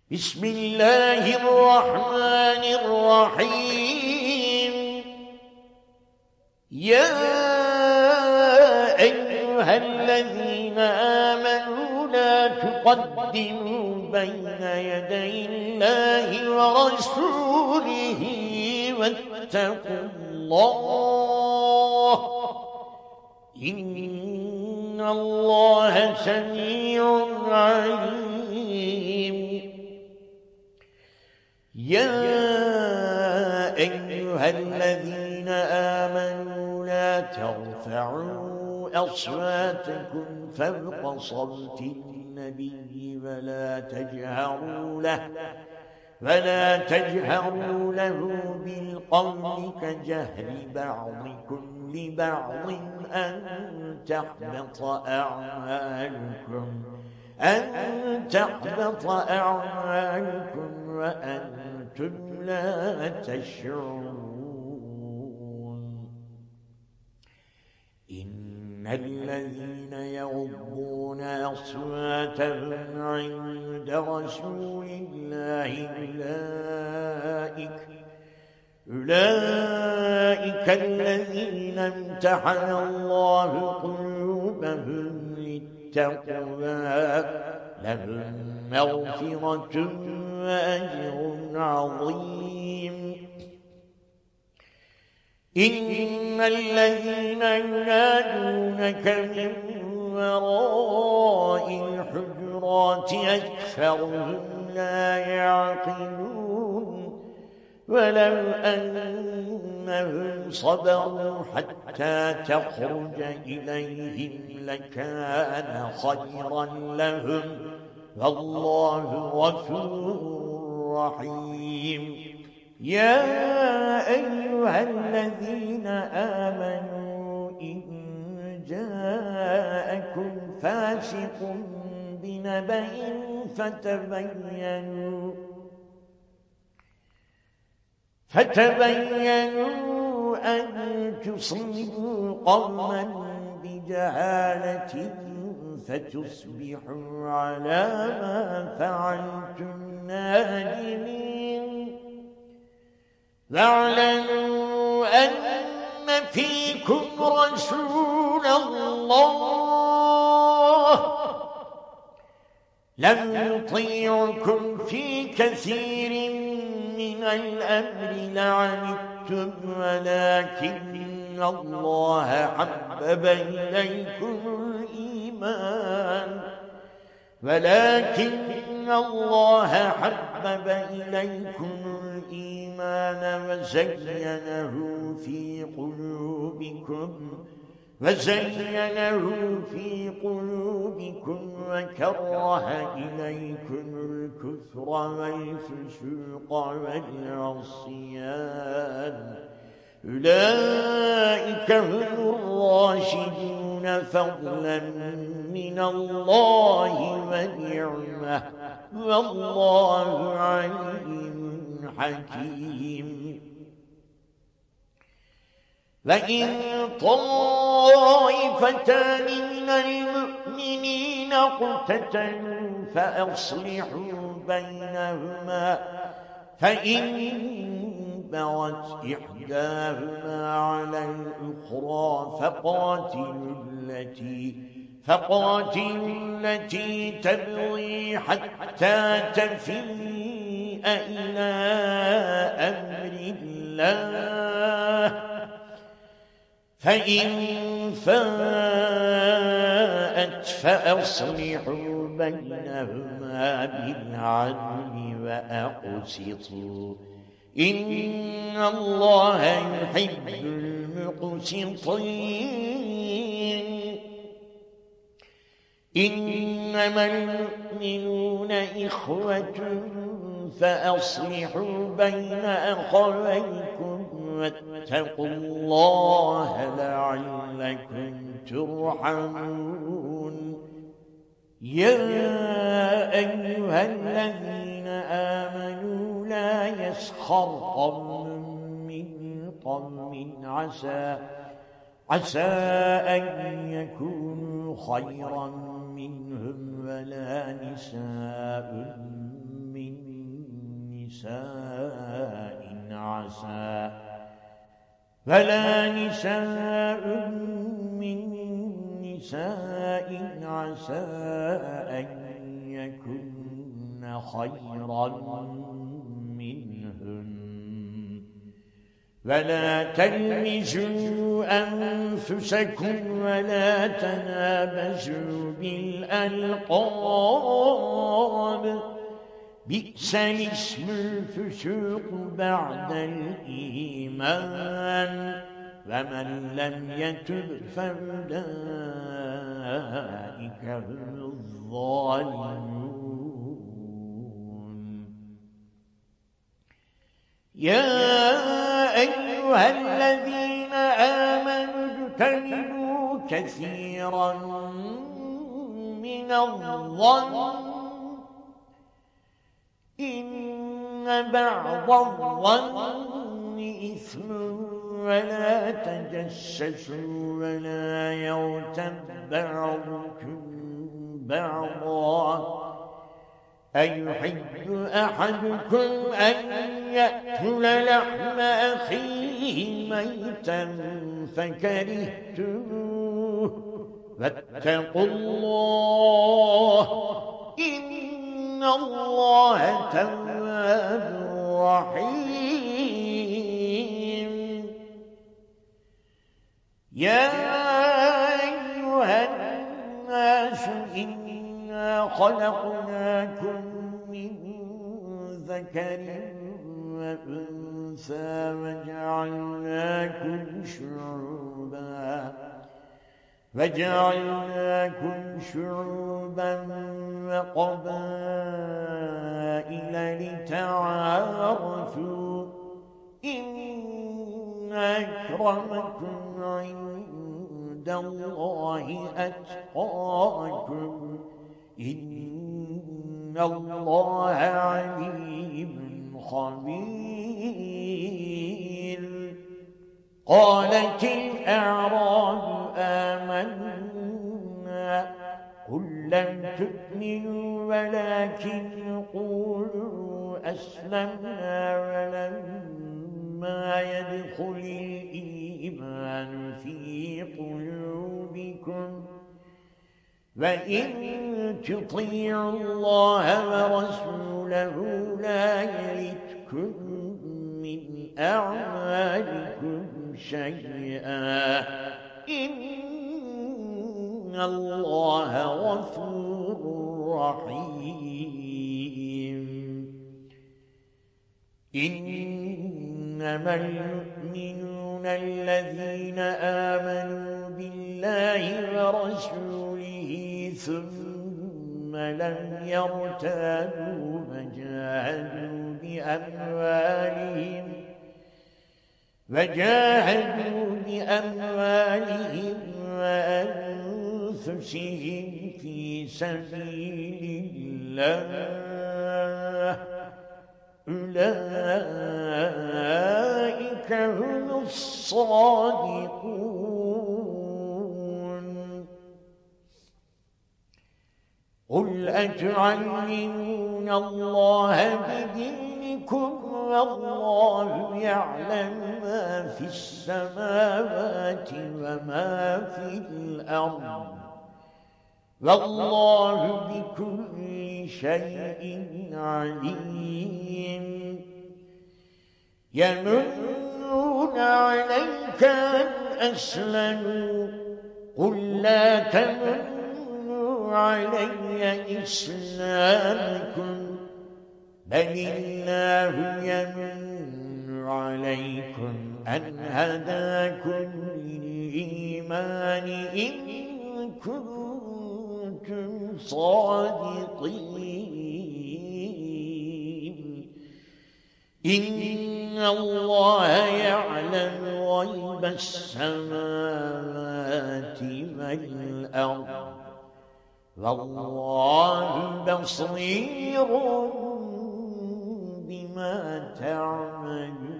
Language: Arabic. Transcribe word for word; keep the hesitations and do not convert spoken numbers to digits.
بسم الله الرحمن الرحيم. يا أيها الذين آمنوا لا تقدموا بين يدي الله ورسوله واتقوا الله إن الله سميع عليم. يا أيها الذين آمنوا لا ترفعوا أصواتكم فوق صوت النبي ولا تجهروا له ولا تجهروا له بالقول كجهر بعضكم لبعض أن تحبط أعمالكم أن تحبط أعمالكم وأنتم لا تشعرون. إن الذين يغضون أصواتهم عند رسول الله أولئك أولئك الذين امتحن الله قلوبهم للتقوى لهم مغفرة وأجر عظيم. إن الذين ينادونك من وراء الحجرات أكثرهم لا يعقلون ولو أنهم صبروا حتى تخرج إليهم لكان خيرا لهم والله غفور رحيم. يا أيها الذين آمنوا إن جاءكم فاسق بنبأ فتبينوا فتبينوا أن تصيبوا قوما بجهالة فتصبحوا على ما فعلتم نادمين. واعلموا أن فيكم رسول الله لم يطيعكم في كثير من الأمر لعنتم ولكن الله حبب إليكم الإيمان ولكن الله حبب إليكم الإيمان وزينه في قلوبكم وزينه في قلوبكم وكره إليكم الكفر والفسوق والعصيان أولئك هم الراشدون فضلا من الله ونعمة والله عليم حكيم. وإن طائفتان من المؤمنين اقتتلوا فأصلحوا بينهما فإن بغت إحداهما على الأخرى فقاتلوا التي فقاتلوا التي تبغي حتى تفيء إلى أمر الله فإن فاءت فأصلحوا بينهما بالعدل وأقسطوا إن الله يحب المقسطين. إنما المؤمنون إخوة فأصلحوا بين أخويكم واتقوا الله لعلكم ترحمون. يا أيها الذين آمنوا لا يسخر قوم من قوم عسى عسى أن يكونوا خيرا منهم ولا نساء من نساء عسى ولا نساء من نساء عسى أن يكن خيرا منهن ولا تلمزوا أنفسكم ولا تنابزوا بالألقاب بئس الاسم الفسوق بعد الإيمان ومن لم يتب فأولئك هم الظالمون يا أيها الذين آمنوا اجتنبوا كثيرا من الظن إن بعض الظن إثم ولا تجسسوا ولا يغتب بعضكم بعضا أيحب أحدكم أن يأكل لحم أخيه ميتا فكرهتموه فاتقوا الله إن الله تواب رحيم يا أيها الناس إنا خلقناكم من ذكر وأنثى وجعلناكم شعوبا وجعلناكم شعوبا وقبائل لتعارفوا إن أكرمكم عند الله أتقاكم إن الله عليم خبير قالت الأعراب آمنا قل لم تؤمنوا ولكن قولوا أسلمنا ولما يدخل الإيمان في قلوبكم وإن تطيعوا الله ورسوله لا يلتكم من أعمالكم شيئا إن الله غفور رحيم إنما المؤمنون الذين آمنوا بالله ورسوله ثم لم يرتابوا وجاهدوا بأموالهم وجاهدوا بأموالهم وأنفسهم في سبيل الله أولئك هم الصادقون قل أتعلمون الله بدينكم والله يعلم ما في السماوات وما في الأرض والله بكل شيء عليم يمنون عليك أن أسلموا قل لا تمنوا علي إسلامكم بل الله يمن عليكم أن هداكم للإيمان إن كنتم صادقين إن الله يعلم غيب السماوات والأرض والله بصير بما تعملون